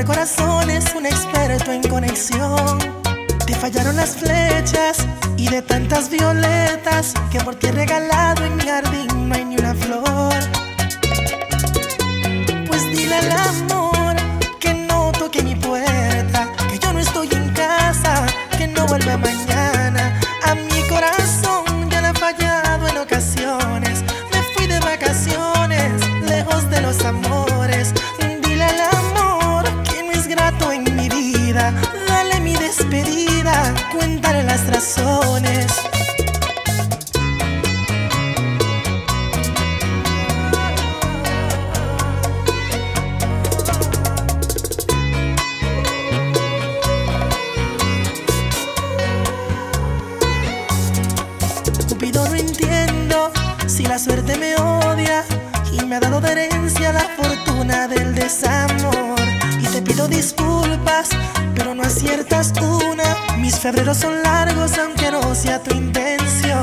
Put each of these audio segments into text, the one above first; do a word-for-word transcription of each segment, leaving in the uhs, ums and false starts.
corazones, un experto en conexión. Te fallaron las flechas y de tantas violetas que por ti he regalado en mi jardín no hay ni una flor. Pues dile al amor que no toque mi puerta, que yo no estoy en casa, que no vuelva mañana. A mi corazón ya le ha fallado en ocasiones. Me fui de vacaciones, lejos de los amores. Dile al amor que no es grato en mi vida. Dale mi despedida, cuéntale las razones. Cupido, no entiendo si la suerte me odia y me ha dado de herencia la fortuna del desamor. Y te pido disculpas, pero no aciertas una. Mis febreros son largos aunque no sea tu intención.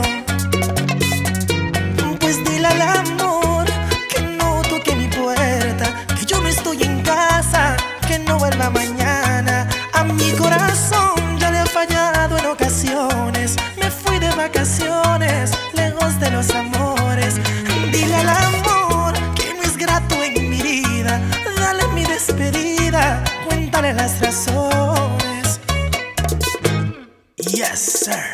Pues dile al amor que no toque mi puerta, que yo no estoy en casa, que no vuelva mañana. A mi corazón ya le ha fallado en ocasiones. Me fui de vacaciones, lejos de los amores. Dile al amor que no es grato en mi vida. Dale mi despedida, cuéntale las razones. Yes, sir.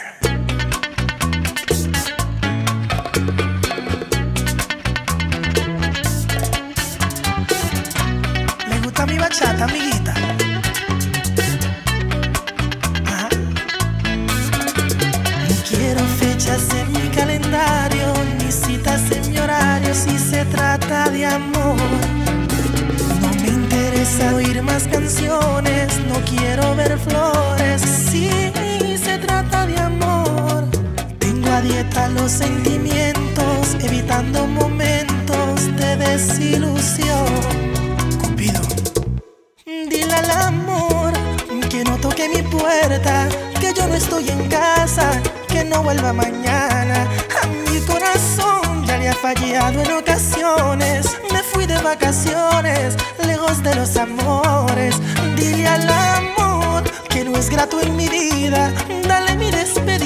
¿Le gusta mi bachata, amiguita? Ajá. No quiero fechas en mi calendario, ni citas en mi horario si se trata de amor. No me interesa oír más canciones, no quiero ver flores si se trata de amor. Tengo a dieta los sentimientos, evitando momentos de desilusión. Cupido, dile al amor que no toque mi puerta, que yo no estoy en casa, que no vuelva mañana. A mi corazón ya le ha fallado en ocasiones. Me fui de vacaciones, lejos de los amores. Dile al amor que no es grato en mi vida. Dale mi despedida.